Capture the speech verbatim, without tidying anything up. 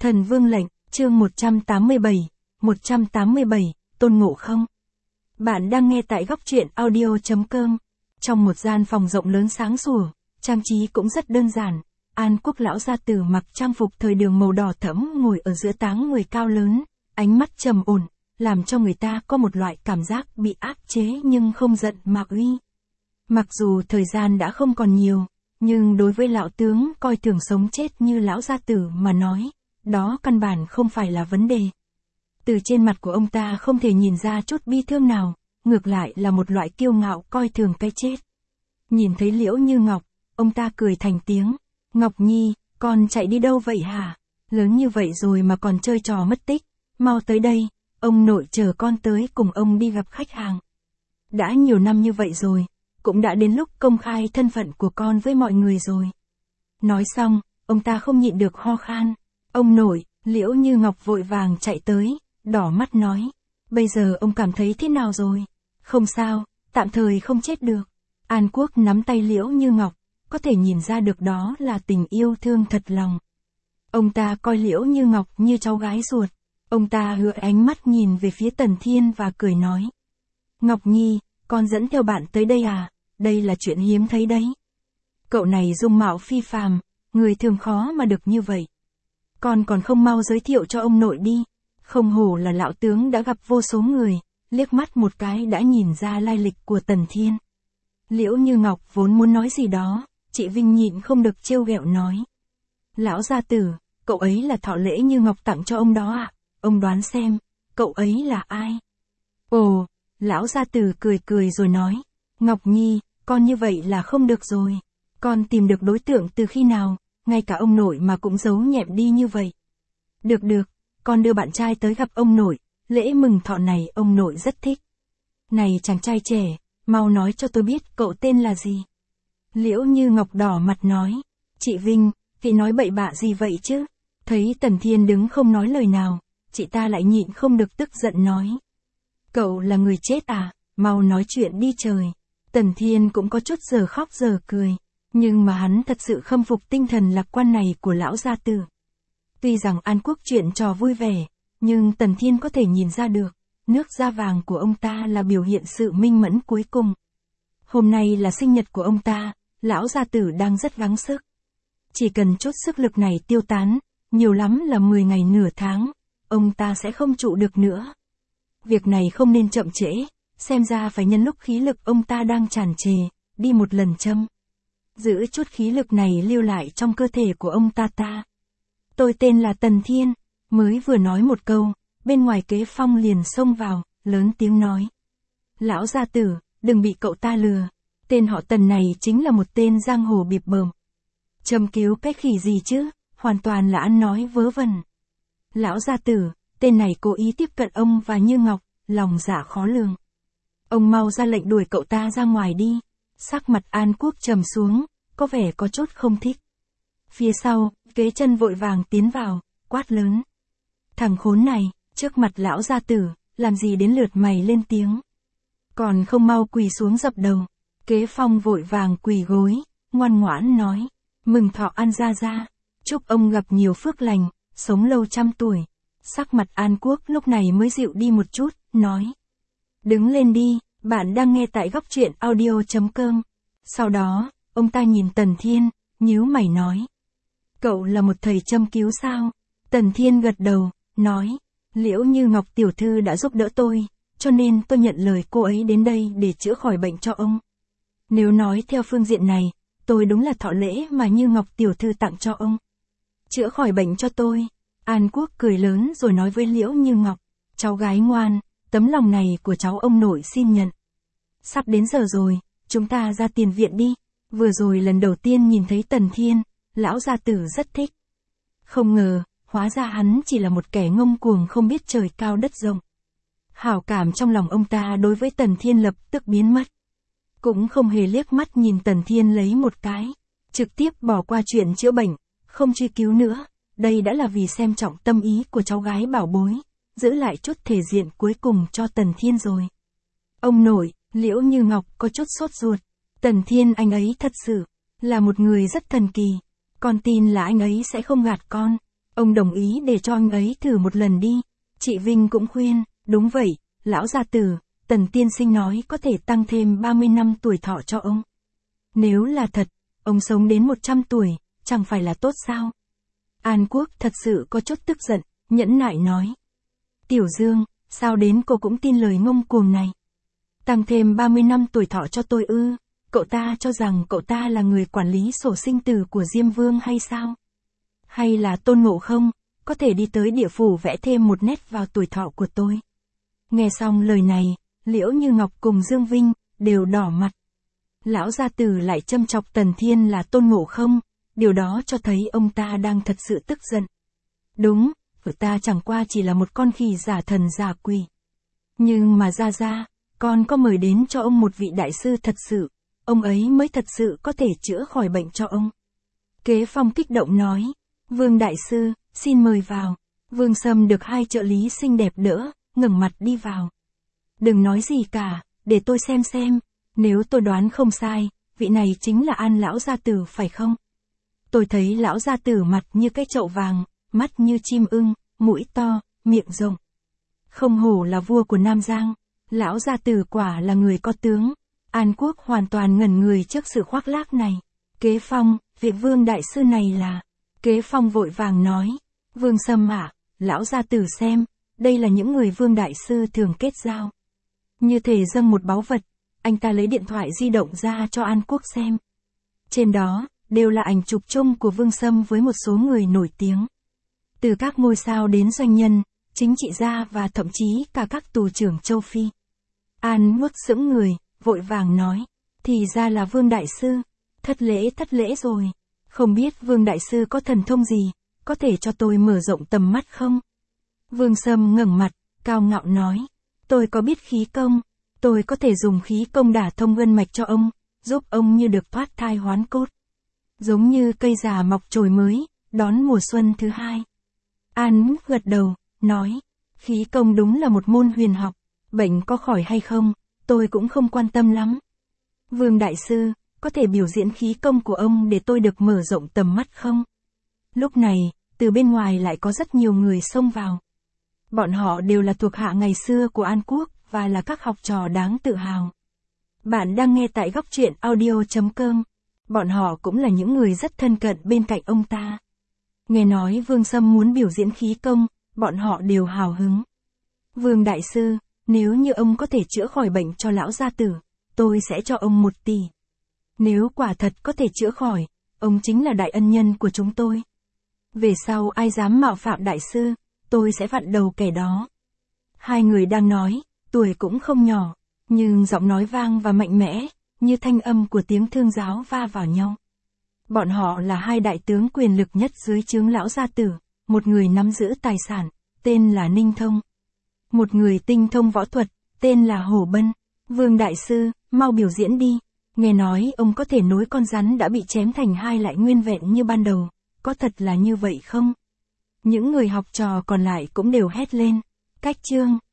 Thần Vương lệnh, chương một trăm tám mươi bảy, một trăm tám mươi bảy, Tôn Ngộ Không. Bạn đang nghe tại góc truyện audio chấm com. Trong một gian phòng rộng lớn sáng sủa, trang trí cũng rất đơn giản. An Quốc lão gia tử mặc trang phục thời đường màu đỏ thẫm ngồi ở giữa táng người cao lớn, ánh mắt trầm ổn, làm cho người ta có một loại cảm giác bị áp chế nhưng không giận mà uy. Mặc dù thời gian đã không còn nhiều, nhưng đối với lão tướng coi thường sống chết như lão gia tử mà nói, đó căn bản không phải là vấn đề. Từ trên mặt của ông ta không thể nhìn ra chút bi thương nào, ngược lại là một loại kiêu ngạo coi thường cái chết. Nhìn thấy Liễu Như Ngọc, ông ta cười thành tiếng, Ngọc Nhi, con chạy đi đâu vậy hả? Lớn như vậy rồi mà còn chơi trò mất tích, mau tới đây, ông nội chờ con tới cùng ông đi gặp khách hàng. Đã nhiều năm như vậy rồi, cũng đã đến lúc công khai thân phận của con với mọi người rồi. Nói xong, ông ta không nhịn được ho khan. Ông nội, Liễu Như Ngọc vội vàng chạy tới, đỏ mắt nói, bây giờ ông cảm thấy thế nào rồi? Không sao, tạm thời không chết được. An Quốc nắm tay Liễu Như Ngọc, có thể nhìn ra được đó là tình yêu thương thật lòng. Ông ta coi Liễu Như Ngọc như cháu gái ruột. Ông ta hựa ánh mắt nhìn về phía Tần Thiên và cười nói, Ngọc Nhi, con dẫn theo bạn tới đây à? Đây là chuyện hiếm thấy đấy. Cậu này dung mạo phi phàm, người thường khó mà được như vậy. Con còn không mau giới thiệu cho ông nội đi. Không hổ là lão tướng đã gặp vô số người, liếc mắt một cái đã nhìn ra lai lịch của Tần Thiên. Liễu Như Ngọc vốn muốn nói gì đó, chị Vinh nhịn không được trêu ghẹo nói. Lão gia tử, cậu ấy là thọ lễ Như Ngọc tặng cho ông đó ạ, à? Ông đoán xem, cậu ấy là ai? Ồ, lão gia tử cười cười rồi nói, Ngọc Nhi, con như vậy là không được rồi. Con tìm được đối tượng từ khi nào, ngay cả ông nội mà cũng giấu nhẹm đi như vậy. Được được, con đưa bạn trai tới gặp ông nội, lễ mừng thọ này ông nội rất thích. Này chàng trai trẻ, mau nói cho tôi biết cậu tên là gì. Liễu Như Ngọc đỏ mặt nói, chị Vinh, chị nói bậy bạ gì vậy chứ? Thấy Tần Thiên đứng không nói lời nào, chị ta lại nhịn không được tức giận nói. Cậu là người chết à, mau nói chuyện đi trời. Tần Thiên cũng có chút giờ khóc giờ cười, nhưng mà hắn thật sự khâm phục tinh thần lạc quan này của lão gia tử. Tuy rằng An Quốc chuyện trò vui vẻ, nhưng Tần Thiên có thể nhìn ra được, nước da vàng của ông ta là biểu hiện sự minh mẫn cuối cùng. Hôm nay là sinh nhật của ông ta, lão gia tử đang rất gắng sức. Chỉ cần chút sức lực này tiêu tán, nhiều lắm là mười ngày nửa tháng, ông ta sẽ không trụ được nữa. Việc này không nên chậm trễ, xem ra phải nhân lúc khí lực ông ta đang tràn trề, đi một lần châm. Giữ chút khí lực này lưu lại trong cơ thể của ông ta ta. Tôi tên là Tần Thiên, mới vừa nói một câu, bên ngoài Kế Phong liền xông vào, lớn tiếng nói. Lão gia tử, đừng bị cậu ta lừa, tên họ Tần này chính là một tên giang hồ bịp bợm. Châm cứu cái khỉ gì chứ, hoàn toàn là ăn nói vớ vẩn. Lão gia tử, tên này cố ý tiếp cận ông và Như Ngọc, lòng dạ khó lường. Ông mau ra lệnh đuổi cậu ta ra ngoài đi. Sắc mặt An Quốc trầm xuống, có vẻ có chút không thích. Phía sau, Kế Chân vội vàng tiến vào, quát lớn. Thằng khốn này, trước mặt lão gia tử, làm gì đến lượt mày lên tiếng. Còn không mau quỳ xuống dập đầu. Kế Phong vội vàng quỳ gối, ngoan ngoãn nói. Mừng thọ An gia gia, chúc ông gặp nhiều phước lành, sống lâu trăm tuổi. Sắc mặt An Quốc lúc này mới dịu đi một chút, nói. Đứng lên đi, bạn đang nghe tại góc truyện audio chấm com. Sau đó, ông ta nhìn Tần Thiên, nhíu mày nói. Cậu là một thầy châm cứu sao? Tần Thiên gật đầu, nói. Liễu Như Ngọc tiểu thư đã giúp đỡ tôi, cho nên tôi nhận lời cô ấy đến đây để chữa khỏi bệnh cho ông. Nếu nói theo phương diện này, tôi đúng là thọ lễ mà Như Ngọc tiểu thư tặng cho ông. Chữa khỏi bệnh cho tôi. An Quốc cười lớn rồi nói với Liễu Như Ngọc. Cháu gái ngoan, tấm lòng này của cháu ông nội xin nhận. Sắp đến giờ rồi, chúng ta ra tiền viện đi. Vừa rồi lần đầu tiên nhìn thấy Tần Thiên, lão gia tử rất thích. Không ngờ, hóa ra hắn chỉ là một kẻ ngông cuồng không biết trời cao đất rộng. Hảo cảm trong lòng ông ta đối với Tần Thiên lập tức biến mất. Cũng không hề liếc mắt nhìn Tần Thiên lấy một cái. Trực tiếp bỏ qua chuyện chữa bệnh, không truy cứu nữa. Đây đã là vì xem trọng tâm ý của cháu gái bảo bối, giữ lại chút thể diện cuối cùng cho Tần Thiên rồi. Ông nội, Liễu Như Ngọc có chút sốt ruột. Tần Thiên anh ấy thật sự là một người rất thần kỳ. Con tin là anh ấy sẽ không gạt con. Ông đồng ý để cho anh ấy thử một lần đi. Chị Vinh cũng khuyên, đúng vậy, lão gia tử, Tần tiên sinh nói có thể tăng thêm ba mươi năm tuổi thọ cho ông. Nếu là thật, ông sống đến một trăm tuổi, chẳng phải là tốt sao? An Quốc thật sự có chút tức giận, nhẫn nại nói. Tiểu Dương, sao đến cô cũng tin lời ngông cuồng này? Tăng thêm ba mươi năm tuổi thọ cho tôi ư? Cậu ta cho rằng cậu ta là người quản lý sổ sinh tử của Diêm Vương hay sao? Hay là Tôn Ngộ Không, có thể đi tới địa phủ vẽ thêm một nét vào tuổi thọ của tôi? Nghe xong lời này, Liễu Như Ngọc cùng Dương Vinh, đều đỏ mặt. Lão gia tử lại châm chọc Tần Thiên là Tôn Ngộ Không, điều đó cho thấy ông ta đang thật sự tức giận. Đúng, vợ ta chẳng qua chỉ là một con khỉ giả thần giả quỷ. Nhưng mà ra ra, con có mời đến cho ông một vị đại sư thật sự, ông ấy mới thật sự có thể chữa khỏi bệnh cho ông. Kế Phong kích động nói, Vương đại sư, xin mời vào. Vương Sâm được hai trợ lý xinh đẹp đỡ, ngẩng mặt đi vào. Đừng nói gì cả, để tôi xem xem, nếu tôi đoán không sai, vị này chính là An lão gia tử phải không? Tôi thấy lão gia tử mặt như cái chậu vàng, mắt như chim ưng, mũi to, miệng rộng. Không hổ là vua của Nam Giang, lão gia tử quả là người có tướng. An Quốc hoàn toàn ngẩn người trước sự khoác lác này. Kế Phong, vị Vương đại sư này là... Kế Phong vội vàng nói, Vương Sâm ạ, lão gia tử xem, đây là những người Vương đại sư thường kết giao. Như thể dâng một báu vật, anh ta lấy điện thoại di động ra cho An Quốc xem. Trên đó, đều là ảnh chụp chung của Vương Sâm với một số người nổi tiếng. Từ các ngôi sao đến doanh nhân, chính trị gia và thậm chí cả các tù trưởng châu Phi. An Quốc sững người, vội vàng nói, thì ra là Vương đại sư, thất lễ thất lễ rồi. Không biết Vương đại sư có thần thông gì, có thể cho tôi mở rộng tầm mắt không? Vương Sâm ngẩng mặt, cao ngạo nói, tôi có biết khí công, tôi có thể dùng khí công đả thông gân mạch cho ông, giúp ông như được thoát thai hoán cốt. Giống như cây già mọc chồi mới, đón mùa xuân thứ hai. An gật đầu, nói, khí công đúng là một môn huyền học, bệnh có khỏi hay không, tôi cũng không quan tâm lắm. Vương đại sư, có thể biểu diễn khí công của ông để tôi được mở rộng tầm mắt không? Lúc này, từ bên ngoài lại có rất nhiều người xông vào. Bọn họ đều là thuộc hạ ngày xưa của An Quốc, và là các học trò đáng tự hào. Bạn đang nghe tại góc truyện audio chấm com. Bọn họ cũng là những người rất thân cận bên cạnh ông ta. Nghe nói Vương Sâm muốn biểu diễn khí công, bọn họ đều hào hứng. Vương đại sư, nếu như ông có thể chữa khỏi bệnh cho lão gia tử, tôi sẽ cho ông một tỷ. Nếu quả thật có thể chữa khỏi, ông chính là đại ân nhân của chúng tôi. Về sau ai dám mạo phạm đại sư, tôi sẽ vặn đầu kẻ đó. Hai người đang nói, tuổi cũng không nhỏ, nhưng giọng nói vang và mạnh mẽ, như thanh âm của tiếng thương giáo va vào nhau. Bọn họ là hai đại tướng quyền lực nhất dưới trướng lão gia tử, một người nắm giữ tài sản, tên là Ninh Thông. Một người tinh thông võ thuật, tên là Hổ Bân. Vương đại sư, mau biểu diễn đi. Nghe nói ông có thể nối con rắn đã bị chém thành hai lại nguyên vẹn như ban đầu, có thật là như vậy không? Những người học trò còn lại cũng đều hét lên. Cách chương.